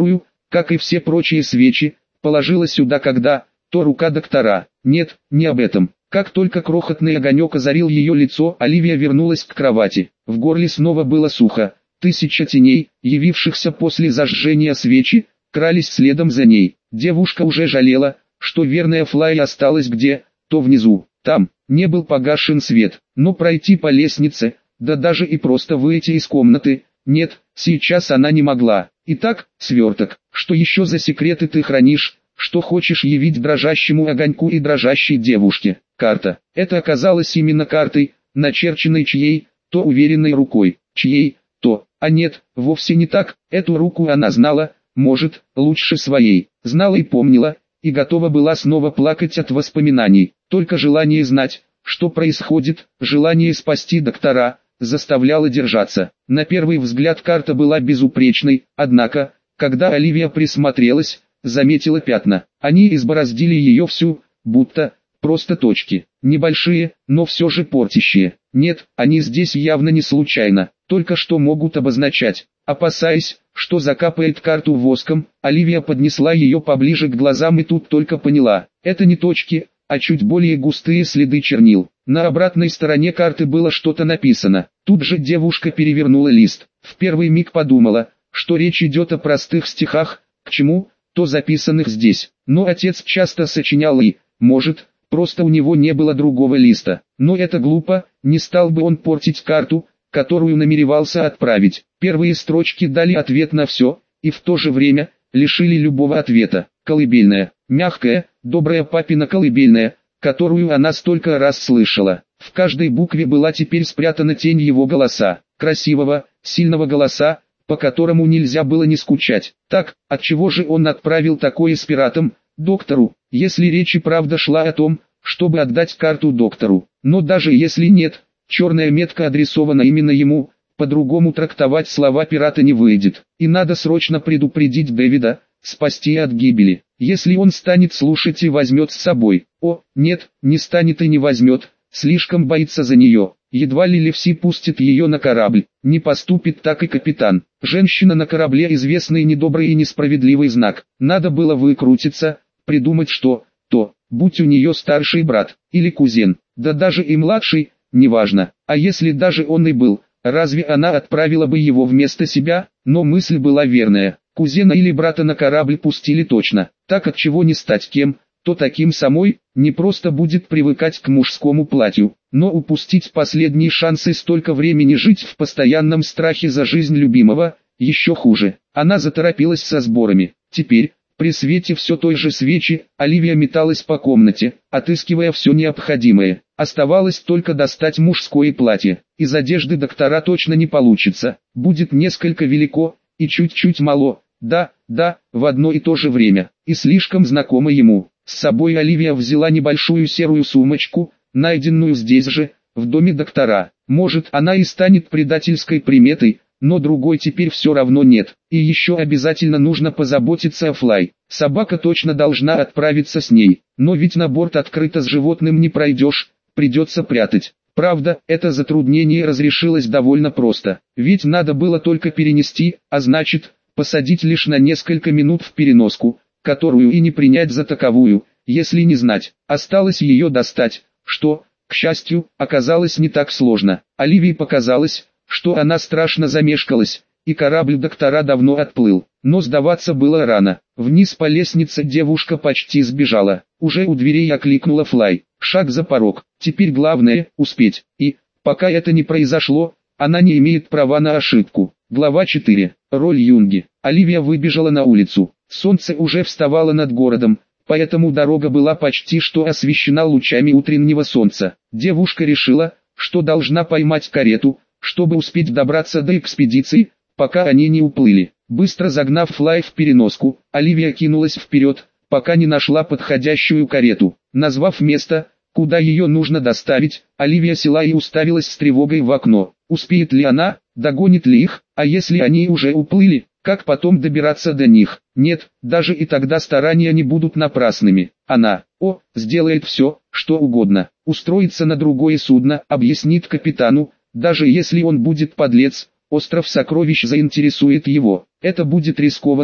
как и все прочие свечи, положила сюда когда, то рука доктора. Нет, не об этом. Как только крохотный огонек озарил ее лицо, Оливия вернулась к кровати. В горле снова было сухо. Тысяча теней, явившихся после зажжения свечи, крались следом за ней. Девушка уже жалела, что верная Флай осталась где, то внизу. Там не был погашен свет, но пройти по лестнице, да даже и просто выйти из комнаты, нет, сейчас она не могла. Итак, сверток, что еще за секреты ты хранишь, что хочешь явить дрожащему огоньку и дрожащей девушке? Карта. Это оказалось именно картой, начерченной чьей, то уверенной рукой, чьей, то, а нет, вовсе не так, эту руку она знала, может, лучше своей, знала и помнила, и готова была снова плакать от воспоминаний, только желание знать, что происходит, желание спасти доктора, заставляло держаться. На первый взгляд карта была безупречной, однако, когда Оливия присмотрелась, заметила пятна, они избороздили ее всю, будто, просто точки, небольшие, но все же портящие. Нет, они здесь явно не случайно, только что могут обозначать. Опасаясь, что закапает карту воском, Оливия поднесла ее поближе к глазам и тут только поняла, это не точки, а чуть более густые следы чернил. На обратной стороне карты было что-то написано. Тут же девушка перевернула лист. В первый миг подумала, что речь идет о простых стихах, к чему, то записанных здесь. Но отец часто сочинял и, может, просто у него не было другого листа. Но это глупо, не стал бы он портить карту, которую намеревался отправить. Первые строчки дали ответ на все, и в то же время, лишили любого ответа. Колыбельная, мягкая, добрая папина колыбельная, которую она столько раз слышала. В каждой букве была теперь спрятана тень его голоса, красивого, сильного голоса, по которому нельзя было не скучать. Так, отчего же он отправил такое с пиратом, доктору, если речь и правда шла о том, чтобы отдать карту доктору. Но даже если нет, черная метка адресована именно ему, по-другому трактовать слова пирата не выйдет. И надо срочно предупредить Дэвида, спасти от гибели. Если он станет слушать и возьмет с собой. О, нет, не станет и не возьмет, слишком боится за нее. Едва ли Левси пустит ее на корабль, не поступит так и капитан. Женщина на корабле — известный недобрый и несправедливый знак. Надо было выкрутиться, придумать что, то, будь у нее старший брат, или кузен, да даже и младший, неважно. А если даже он и был, разве она отправила бы его вместо себя? Но мысль была верная. Кузена или брата на корабль пустили точно. Так от чего не стать кем, то таким самой, не просто будет привыкать к мужскому платью, но упустить последние шансы столько времени жить в постоянном страхе за жизнь любимого, еще хуже. Она заторопилась со сборами. Теперь, при свете все той же свечи, Оливия металась по комнате, отыскивая все необходимое. Оставалось только достать мужское платье. Из одежды доктора точно не получится, будет несколько велико и чуть-чуть мало. Да, да, в одно и то же время, и слишком знакомо ему. С собой Оливия взяла небольшую серую сумочку, найденную здесь же, в доме доктора. Может, она и станет предательской приметой, но другой теперь все равно нет. И еще обязательно нужно позаботиться о Флай. Собака точно должна отправиться с ней, но ведь на борт открыто с животным не пройдешь, придется прятать. Правда, это затруднение разрешилось довольно просто, ведь надо было только перенести, а значит, посадить лишь на несколько минут в переноску, которую и не принять за таковую, если не знать. Осталось ее достать, что, к счастью, оказалось не так сложно. Оливии показалось, что она страшно замешкалась, и корабль доктора давно отплыл. Но сдаваться было рано. Вниз по лестнице девушка почти сбежала. Уже у дверей окликнула Флай. Шаг за порог. Теперь главное — успеть. И, пока это не произошло, она не имеет права на ошибку. Глава четыре. Роль Юнги. Оливия выбежала на улицу. Солнце уже вставало над городом, поэтому дорога была почти что освещена лучами утреннего солнца. Девушка решила, что должна поймать карету, чтобы успеть добраться до экспедиции, пока они не уплыли. Быстро загнав Флай в переноску, Оливия кинулась вперед, пока не нашла подходящую карету. Назвав место, куда ее нужно доставить, Оливия села и уставилась с тревогой в окно. Успеет ли она, догонит ли их, а если они уже уплыли, как потом добираться до них? Нет, даже и тогда старания не будут напрасными. Она, о, сделает все, что угодно, устроится на другое судно, объяснит капитану, даже если он будет подлец, остров сокровищ заинтересует его. Это будет рискованно,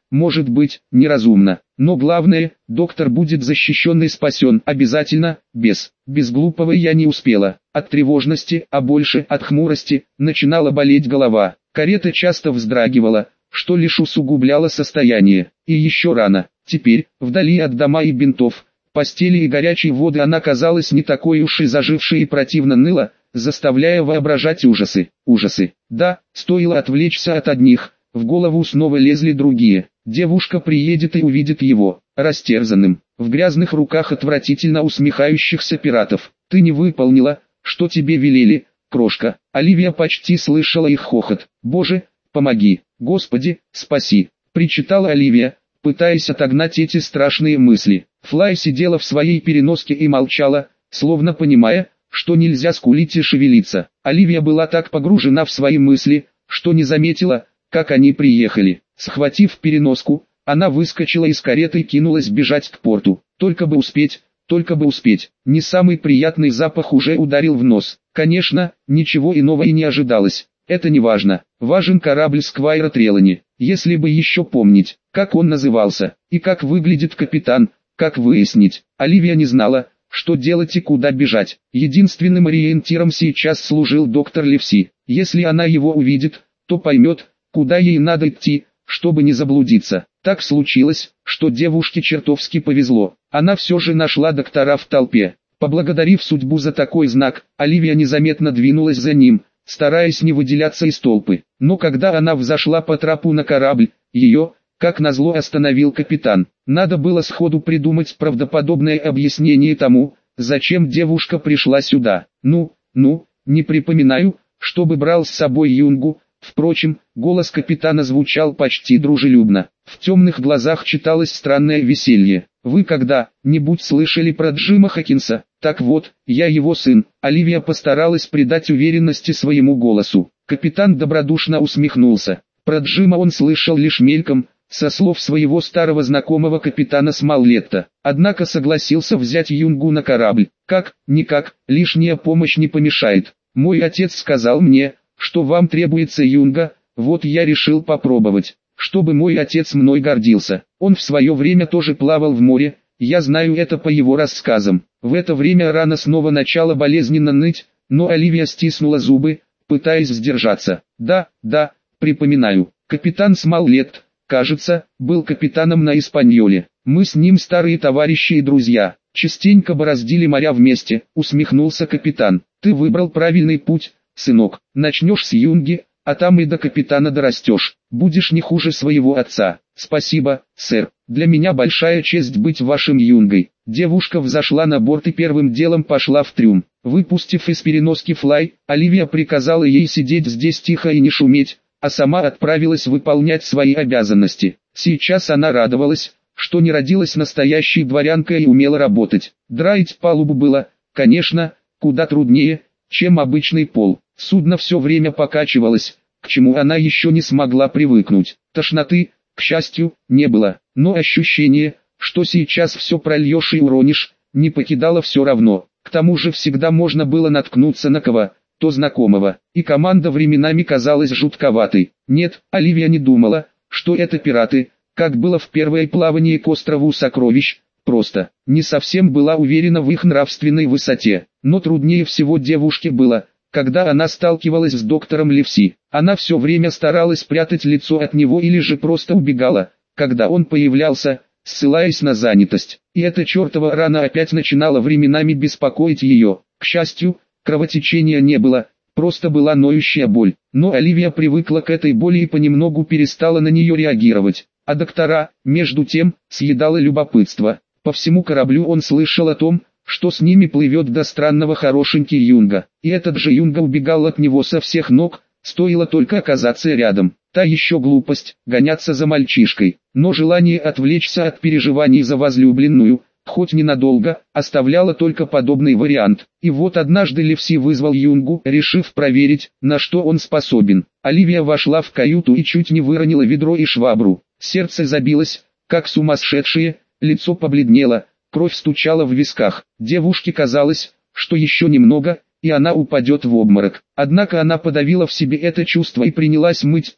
может быть, неразумно. Но главное, доктор будет защищен и спасен обязательно, без, без глупого я не успела. От тревожности, а больше от хмурости, начинала болеть голова. Карета часто вздрагивала, что лишь усугубляло состояние. И еще рано. Теперь, вдали от дома и бинтов, постели и горячей воды она казалась не такой уж и зажившей и противно ныла, заставляя воображать ужасы. Ужасы. Да, стоило отвлечься от одних, в голову снова лезли другие. Девушка приедет и увидит его, растерзанным, в грязных руках отвратительно усмехающихся пиратов. «Ты не выполнила, что тебе велели, крошка». Оливия почти слышала их хохот. «Боже, помоги, Господи, спаси», причитала Оливия, пытаясь отогнать эти страшные мысли. Флай сидела в своей переноске и молчала, словно понимая, что нельзя скулить и шевелиться. Оливия была так погружена в свои мысли, что не заметила, как они приехали. Схватив переноску, она выскочила из кареты и кинулась бежать к порту. Только бы успеть, только бы успеть. Не самый приятный запах уже ударил в нос. Конечно, ничего иного и не ожидалось. Это не важно. Важен корабль Сквайра Трелани. Если бы еще помнить, как он назывался, и как выглядит капитан, как выяснить. Оливия не знала, что делать и куда бежать. Единственным ориентиром сейчас служил доктор Ливси. Если она его увидит, то поймет, куда ей надо идти, чтобы не заблудиться. Так случилось, что девушке чертовски повезло. Она все же нашла доктора в толпе. Поблагодарив судьбу за такой знак, Оливия незаметно двинулась за ним, стараясь не выделяться из толпы. Но когда она взошла по трапу на корабль, ее, как назло, остановил капитан. Надо было сходу придумать правдоподобное объяснение тому, зачем девушка пришла сюда. Ну, ну, не припоминаю, чтобы брал с собой Юнгу. Впрочем, голос капитана звучал почти дружелюбно. В темных глазах читалось странное веселье. «Вы когда-нибудь слышали про Джима Хокинса? Так вот, я его сын». Оливия постаралась придать уверенности своему голосу. Капитан добродушно усмехнулся. Про Джима он слышал лишь мельком, со слов своего старого знакомого капитана Смоллетта. Однако согласился взять Юнгу на корабль. Как-никак, лишняя помощь не помешает. Мой отец сказал мне, что вам требуется Юнга, вот я решил попробовать, чтобы мой отец мной гордился. Он в свое время тоже плавал в море, я знаю это по его рассказам. В это время рана снова начала болезненно ныть, но Оливия стиснула зубы, пытаясь сдержаться. Да, да, припоминаю, капитан Смоллетт, кажется, был капитаном на Испаньоле. Мы с ним старые товарищи и друзья, частенько бороздили моря вместе, усмехнулся капитан. Ты выбрал правильный путь, сынок. Начнешь с Юнги, а там и до капитана дорастешь. Будешь не хуже своего отца. Спасибо, сэр. Для меня большая честь быть вашим Юнгой. Девушка взошла на борт и первым делом пошла в трюм. Выпустив из переноски Флай, Оливия приказала ей сидеть здесь тихо и не шуметь, а сама отправилась выполнять свои обязанности. Сейчас она радовалась, что не родилась настоящей дворянкой и умела работать. Драить палубу было, конечно, куда труднее, чем обычный пол. Судно все время покачивалось, к чему она еще не смогла привыкнуть. Тошноты, к счастью, не было, но ощущение, что сейчас все прольешь и уронишь, не покидало все равно. К тому же всегда можно было наткнуться на кого-то знакомого, и команда временами казалась жутковатой. Нет, Оливия не думала, что это пираты, как было в первое плавание к острову Сокровищ, просто не совсем была уверена в их нравственной высоте. Но труднее всего девушке было, когда она сталкивалась с доктором Ливси. Она все время старалась спрятать лицо от него или же просто убегала, когда он появлялся, ссылаясь на занятость. И эта чертова рана опять начинала временами беспокоить ее. К счастью, кровотечения не было, просто была ноющая боль. Но Оливия привыкла к этой боли и понемногу перестала на нее реагировать. А доктора, между тем, съедало любопытство. По всему кораблю он слышал о том, что с ними плывет до странного хорошенький Юнга. И этот же Юнга убегал от него со всех ног, стоило только оказаться рядом. Та еще глупость, гоняться за мальчишкой. Но желание отвлечься от переживаний за возлюбленную, хоть ненадолго, оставляло только подобный вариант. И вот однажды Ливси вызвал Юнгу, решив проверить, на что он способен. Оливия вошла в каюту и чуть не выронила ведро и швабру. Сердце забилось, как сумасшедшее, лицо побледнело. Кровь стучала в висках. Девушке казалось, что еще немного, и она упадет в обморок. Однако она подавила в себе это чувство и принялась мыть пол,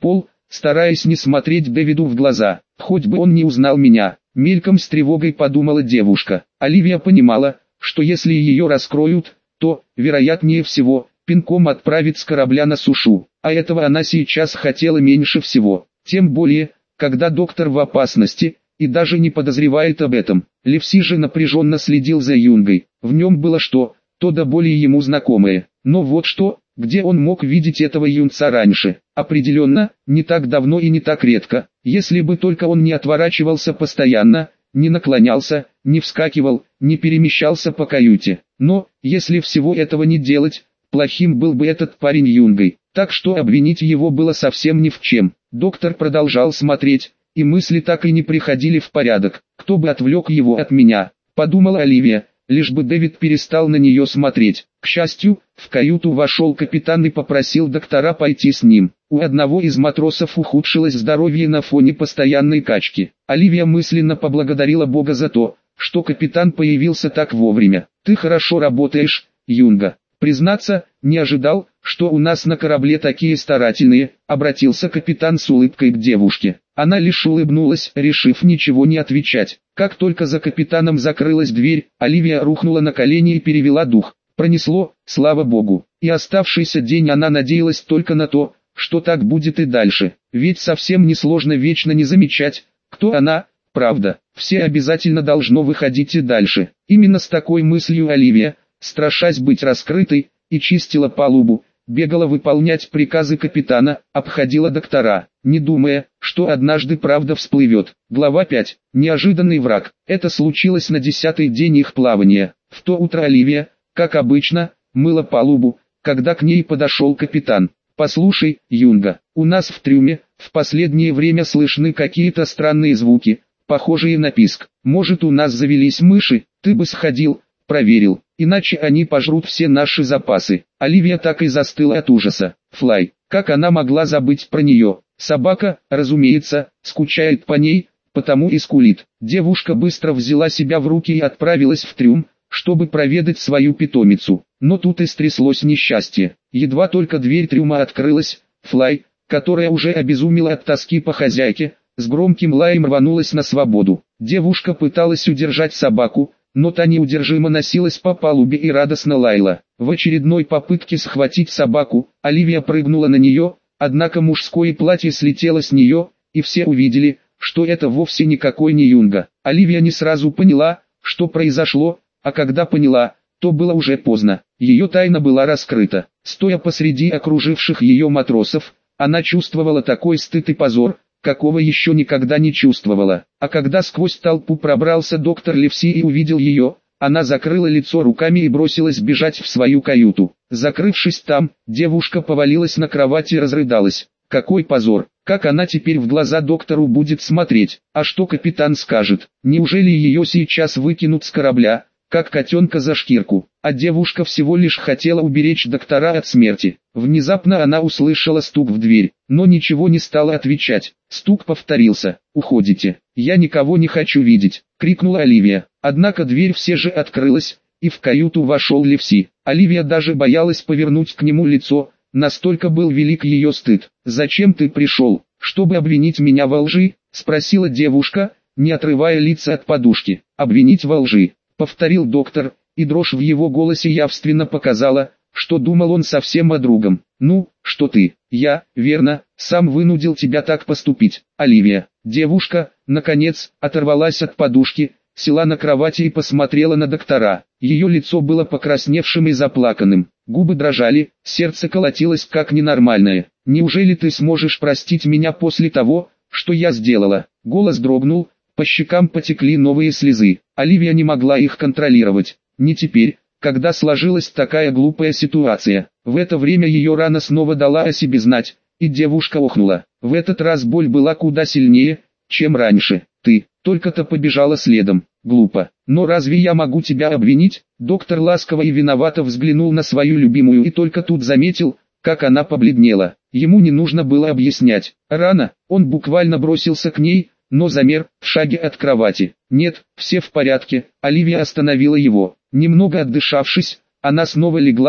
стараясь не смотреть Дэвиду в глаза. «Хоть бы он не узнал меня», — мельком с тревогой подумала девушка. Оливия понимала, что если ее раскроют, то, вероятнее всего, пинком отправит с корабля на сушу, а этого она сейчас хотела меньше всего. Тем более, когда доктор в опасности, и даже не подозревает об этом. Ливси же напряженно следил за Юнгой. В нем было что-то до боли ему знакомое. Но вот что, где он мог видеть этого юнца раньше? Определенно, не так давно и не так редко. Если бы только он не отворачивался постоянно, не наклонялся, не вскакивал, не перемещался по каюте. Но, если всего этого не делать, плохим был бы этот парень Юнгой. Так что обвинить его было совсем ни в чем. Доктор продолжал смотреть, и мысли так и не приходили в порядок. Кто бы отвлек его от меня, подумала Оливия, лишь бы Дэвид перестал на нее смотреть. К счастью, в каюту вошел капитан и попросил доктора пойти с ним. У одного из матросов ухудшилось здоровье на фоне постоянной качки. Оливия мысленно поблагодарила Бога за то, что капитан появился так вовремя. «Ты хорошо работаешь, Юнга. Признаться, не ожидал, что у нас на корабле такие старательные», — обратился капитан с улыбкой к девушке. Она лишь улыбнулась, решив ничего не отвечать. Как только за капитаном закрылась дверь, Оливия рухнула на колени и перевела дух. Пронесло, слава богу, и оставшийся день она надеялась только на то, что так будет и дальше. Ведь совсем несложно вечно не замечать, кто она, правда. Все обязательно должно выходить и дальше. Именно с такой мыслью Оливия, страшась быть раскрытой, и чистила палубу, бегала выполнять приказы капитана, обходила доктора, не думая, что однажды правда всплывет. Глава пять. Неожиданный враг. Это случилось на десятый день их плавания. В то утро Оливия, как обычно, мыла палубу, когда к ней подошел капитан. «Послушай, Юнга, у нас в трюме, в последнее время слышны какие-то странные звуки, похожие на писк. Может, у нас завелись мыши? Ты бы сходил, проверил, иначе они пожрут все наши запасы». Оливия так и застыла от ужаса. Флай, как она могла забыть про нее? Собака, разумеется, скучает по ней, потому и скулит. Девушка быстро взяла себя в руки и отправилась в трюм, чтобы проведать свою питомицу. Но тут и стряслось несчастье. Едва только дверь трюма открылась, Флай, которая уже обезумела от тоски по хозяйке, с громким лаем рванулась на свободу. Девушка пыталась удержать собаку, но та неудержимо носилась по палубе и радостно лаяла. В очередной попытке схватить собаку, Оливия прыгнула на нее, однако мужское платье слетело с нее, и все увидели, что это вовсе никакой не Юнга. Оливия не сразу поняла, что произошло, а когда поняла, то было уже поздно. Ее тайна была раскрыта. Стоя посреди окруживших ее матросов, она чувствовала такой стыд и позор, какого еще никогда не чувствовала. А когда сквозь толпу пробрался доктор Ливси и увидел ее, она закрыла лицо руками и бросилась бежать в свою каюту. Закрывшись там, девушка повалилась на кровать и разрыдалась. Какой позор! Как она теперь в глаза доктору будет смотреть? А что капитан скажет? Неужели ее сейчас выкинут с корабля, как котенка за шкирку? А девушка всего лишь хотела уберечь доктора от смерти. Внезапно она услышала стук в дверь, но ничего не стала отвечать. Стук повторился. «Уходите, я никого не хочу видеть», — крикнула Оливия. Однако дверь все же открылась, и в каюту вошел Ливси. Оливия даже боялась повернуть к нему лицо, настолько был велик ее стыд. «Зачем ты пришел? Чтобы обвинить меня во лжи?» — спросила девушка, не отрывая лица от подушки. «Обвинить во лжи», — повторил доктор, и дрожь в его голосе явственно показала, что думал он совсем о другом. «Ну, что ты? Я, верно, сам вынудил тебя так поступить, Оливия». Девушка, наконец, оторвалась от подушки, села на кровати и посмотрела на доктора. Ее лицо было покрасневшим и заплаканным, губы дрожали, сердце колотилось как ненормальное. «Неужели ты сможешь простить меня после того, что я сделала?» Голос дрогнул, по щекам потекли новые слезы. Оливия не могла их контролировать. Не теперь, когда сложилась такая глупая ситуация. В это время ее рана снова дала о себе знать, и девушка охнула. В этот раз боль была куда сильнее, чем раньше. «Ты только-то побежала следом. Глупо. Но разве я могу тебя обвинить?» Доктор ласково и виновато взглянул на свою любимую и только тут заметил, как она побледнела. Ему не нужно было объяснять. Рано, он буквально бросился к ней, но замер в шаге от кровати. «Нет, все в порядке», — Оливия остановила его. Немного отдышавшись, она снова легла,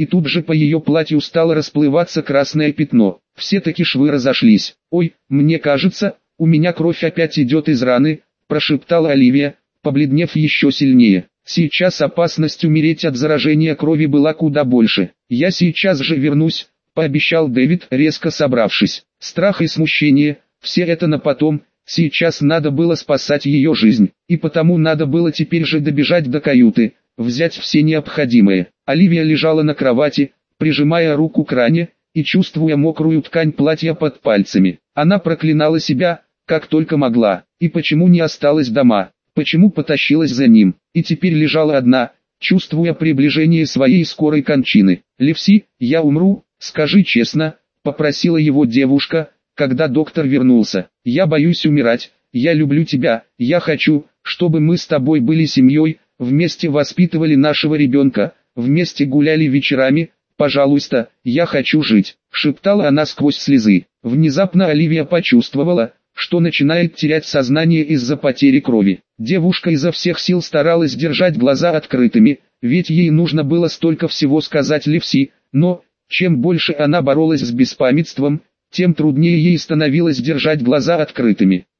и тут же по ее платью стало расплываться красное пятно. Все-таки швы разошлись. «Ой, мне кажется, у меня кровь опять идет из раны», – прошептала Оливия, побледнев еще сильнее. Сейчас опасность умереть от заражения крови была куда больше. «Я сейчас же вернусь», – пообещал Дэвид, резко собравшись. Страх и смущение – все это на потом. Сейчас надо было спасать ее жизнь, и потому надо было теперь же добежать до каюты, взять все необходимое. Оливия лежала на кровати, прижимая руку к ране, и чувствуя мокрую ткань платья под пальцами. Она проклинала себя, как только могла, и почему не осталась дома, почему потащилась за ним, и теперь лежала одна, чувствуя приближение своей скорой кончины. «Левси, я умру, скажи честно», — попросила его девушка, когда доктор вернулся. «Я боюсь умирать, я люблю тебя, я хочу, чтобы мы с тобой были семьей, вместе воспитывали нашего ребенка, вместе гуляли вечерами, пожалуйста, я хочу жить», — шептала она сквозь слезы. Внезапно Оливия почувствовала, что начинает терять сознание из-за потери крови. Девушка изо всех сил старалась держать глаза открытыми, ведь ей нужно было столько всего сказать Левси, но, чем больше она боролась с беспамятством, тем труднее ей становилось держать глаза открытыми.